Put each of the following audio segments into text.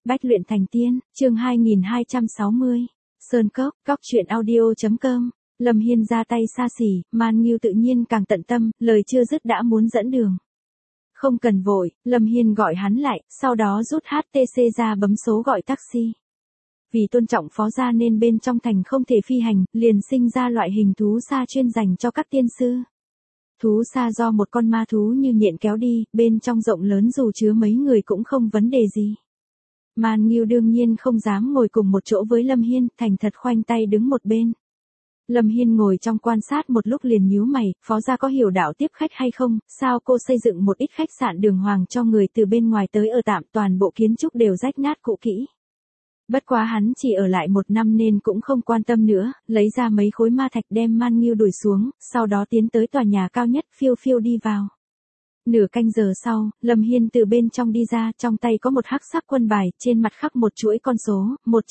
Bách luyện thành tiên, chương 2260. Sơn Cốc, Cóc truyện audio.com. Lâm Hiên ra tay xa xỉ, Man Nghiêu tự nhiên càng tận tâm, lời chưa dứt đã muốn dẫn đường. Không cần vội, Lâm Hiên gọi hắn lại, sau đó rút HTC ra bấm số gọi taxi. Vì tôn trọng phó gia nên bên trong thành không thể phi hành, liền sinh ra loại hình thú xa chuyên dành cho các tiên sư. Thú xa do một con ma thú như nhện kéo đi, bên trong rộng lớn dù chứa mấy người cũng không vấn đề gì. Man Nghiêu đương nhiên không dám ngồi cùng một chỗ với Lâm Hiên, thành thật khoanh tay đứng một bên. Lâm Hiên ngồi trong quan sát một lúc liền nhíu mày, phó gia có hiểu đạo tiếp khách hay không, sao cô xây dựng một ít khách sạn đường hoàng cho người từ bên ngoài tới ở tạm, toàn bộ kiến trúc đều rách nát cũ kỹ. Bất quá hắn chỉ ở lại 1 năm nên cũng không quan tâm nữa, lấy ra mấy khối ma thạch đem Man Nghiêu đuổi xuống, sau đó tiến tới tòa nhà cao nhất, phiêu phiêu đi vào. Nửa canh giờ sau, Lâm Hiên từ bên trong đi ra, trong tay có một hắc sắc quân bài, trên mặt khắc một chuỗi con số,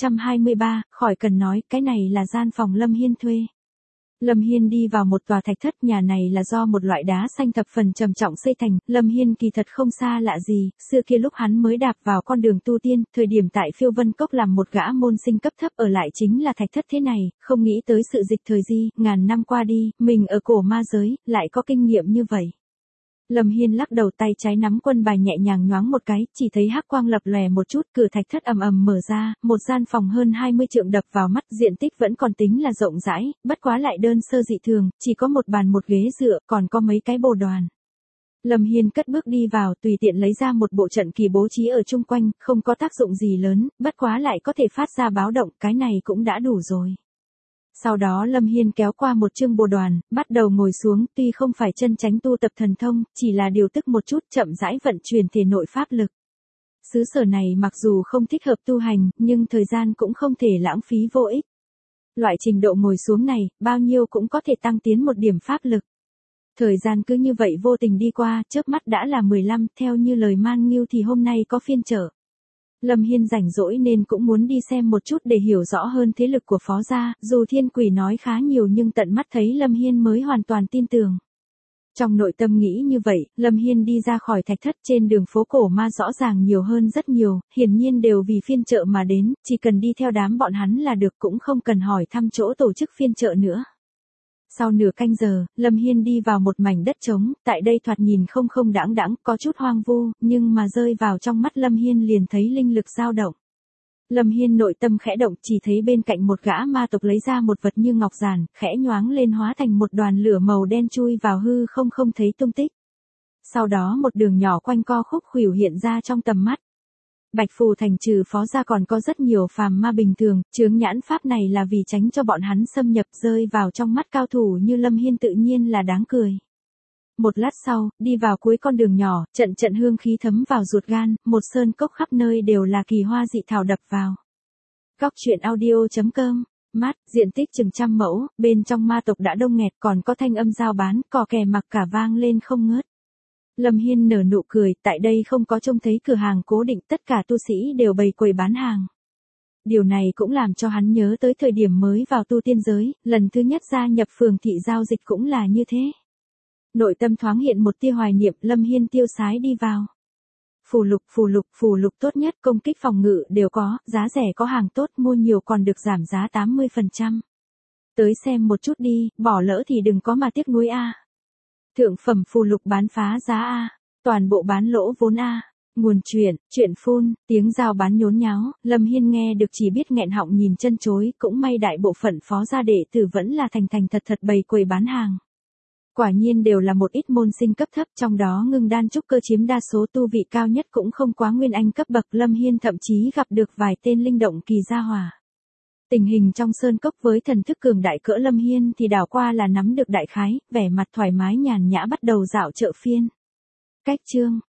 123, khỏi cần nói, cái này là gian phòng Lâm Hiên thuê. Lâm Hiên đi vào một tòa thạch thất, nhà này là do một loại đá xanh thập phần trầm trọng xây thành, Lâm Hiên kỳ thật không xa lạ gì, xưa kia lúc hắn mới đạp vào con đường tu tiên, thời điểm tại Phiêu Vân Cốc làm một gã môn sinh cấp thấp ở lại chính là thạch thất thế này, không nghĩ tới sự dịch thời di, ngàn năm qua đi, mình ở cổ ma giới, lại có kinh nghiệm như vậy. Lâm Hiên lắc đầu, tay trái nắm quân bài nhẹ nhàng nhoáng một cái, chỉ thấy hắc quang lập lòe một chút, cửa thạch thất ầm ầm mở ra, một gian phòng hơn 20 trượng đập vào mắt, diện tích vẫn còn tính là rộng rãi, bất quá lại đơn sơ dị thường, chỉ có một bàn một ghế dựa, còn có mấy cái bồ đoàn. Lâm Hiên cất bước đi vào, tùy tiện lấy ra một bộ trận kỳ bố trí ở chung quanh, không có tác dụng gì lớn, bất quá lại có thể phát ra báo động, cái này cũng đã đủ rồi. Sau đó Lâm Hiên kéo qua một chương bồ đoàn, bắt đầu ngồi xuống, tuy không phải chân chánh tu tập thần thông, chỉ là điều tức một chút, chậm rãi vận chuyển thể nội pháp lực. Xứ sở này mặc dù không thích hợp tu hành, nhưng thời gian cũng không thể lãng phí vô ích. Loại trình độ ngồi xuống này, bao nhiêu cũng có thể tăng tiến một điểm pháp lực. Thời gian cứ như vậy vô tình đi qua, chớp mắt đã là 15, theo như lời Man Nghiêu thì hôm nay có phiên chợ. Lâm Hiên rảnh rỗi nên cũng muốn đi xem một chút để hiểu rõ hơn thế lực của phó gia, dù thiên quỷ nói khá nhiều nhưng tận mắt thấy Lâm Hiên mới hoàn toàn tin tưởng. Trong nội tâm nghĩ như vậy, Lâm Hiên đi ra khỏi thạch thất, trên đường phố cổ ma rõ ràng nhiều hơn rất nhiều, hiển nhiên đều vì phiên chợ mà đến, chỉ cần đi theo đám bọn hắn là được, cũng không cần hỏi thăm chỗ tổ chức phiên chợ nữa. Sau nửa canh giờ, Lâm Hiên đi vào một mảnh đất trống, tại đây thoạt nhìn không đãng, có chút hoang vu, nhưng mà rơi vào trong mắt Lâm Hiên liền thấy linh lực dao động. Lâm Hiên nội tâm khẽ động, chỉ thấy bên cạnh một gã ma tộc lấy ra một vật như ngọc giản, khẽ nhoáng lên hóa thành một đoàn lửa màu đen chui vào hư không thấy tung tích. Sau đó một đường nhỏ quanh co khúc khuỷu hiện ra trong tầm mắt. Bạch Phù thành trừ phó gia còn có rất nhiều phàm ma bình thường, chướng nhãn pháp này là vì tránh cho bọn hắn xâm nhập, rơi vào trong mắt cao thủ như Lâm Hiên tự nhiên là đáng cười. Một lát sau, đi vào cuối con đường nhỏ, trận hương khí thấm vào ruột gan, một sơn cốc khắp nơi đều là kỳ hoa dị thảo đập vào. Cóc truyện audio.com. Mát, diện tích chừng 100 mẫu, bên trong ma tộc đã đông nghẹt, còn có thanh âm giao bán, cò kè mặc cả vang lên không ngớt. Lâm Hiên nở nụ cười, tại đây không có trông thấy cửa hàng cố định, tất cả tu sĩ đều bày quầy bán hàng. Điều này cũng làm cho hắn nhớ tới thời điểm mới vào tu tiên giới, lần thứ nhất gia nhập phường thị giao dịch cũng là như thế. Nội tâm thoáng hiện một tia hoài niệm, Lâm Hiên tiêu sái đi vào. Phù lục tốt nhất, công kích phòng ngự đều có, giá rẻ có hàng tốt, mua nhiều còn được giảm giá 80%. Tới xem một chút đi, bỏ lỡ thì đừng có mà tiếc nuối a. Thượng phẩm phù lục bán phá giá a, toàn bộ bán lỗ vốn a. Nguồn chuyện phun, tiếng giao bán nhốn nháo, Lâm Hiên nghe được chỉ biết nghẹn họng nhìn chân chối, cũng may đại bộ phận phó gia đệ tử vẫn là thành thật bày quầy bán hàng. Quả nhiên đều là một ít môn sinh cấp thấp, trong đó Ngưng Đan trúc cơ chiếm đa số, tu vị cao nhất cũng không quá Nguyên Anh cấp bậc, Lâm Hiên thậm chí gặp được vài tên linh động kỳ gia hỏa. Tình hình trong sơn cốc với thần thức cường đại cỡ Lâm Hiên thì đảo qua là nắm được đại khái, vẻ mặt thoải mái nhàn nhã bắt đầu dạo chợ phiên. Cách chương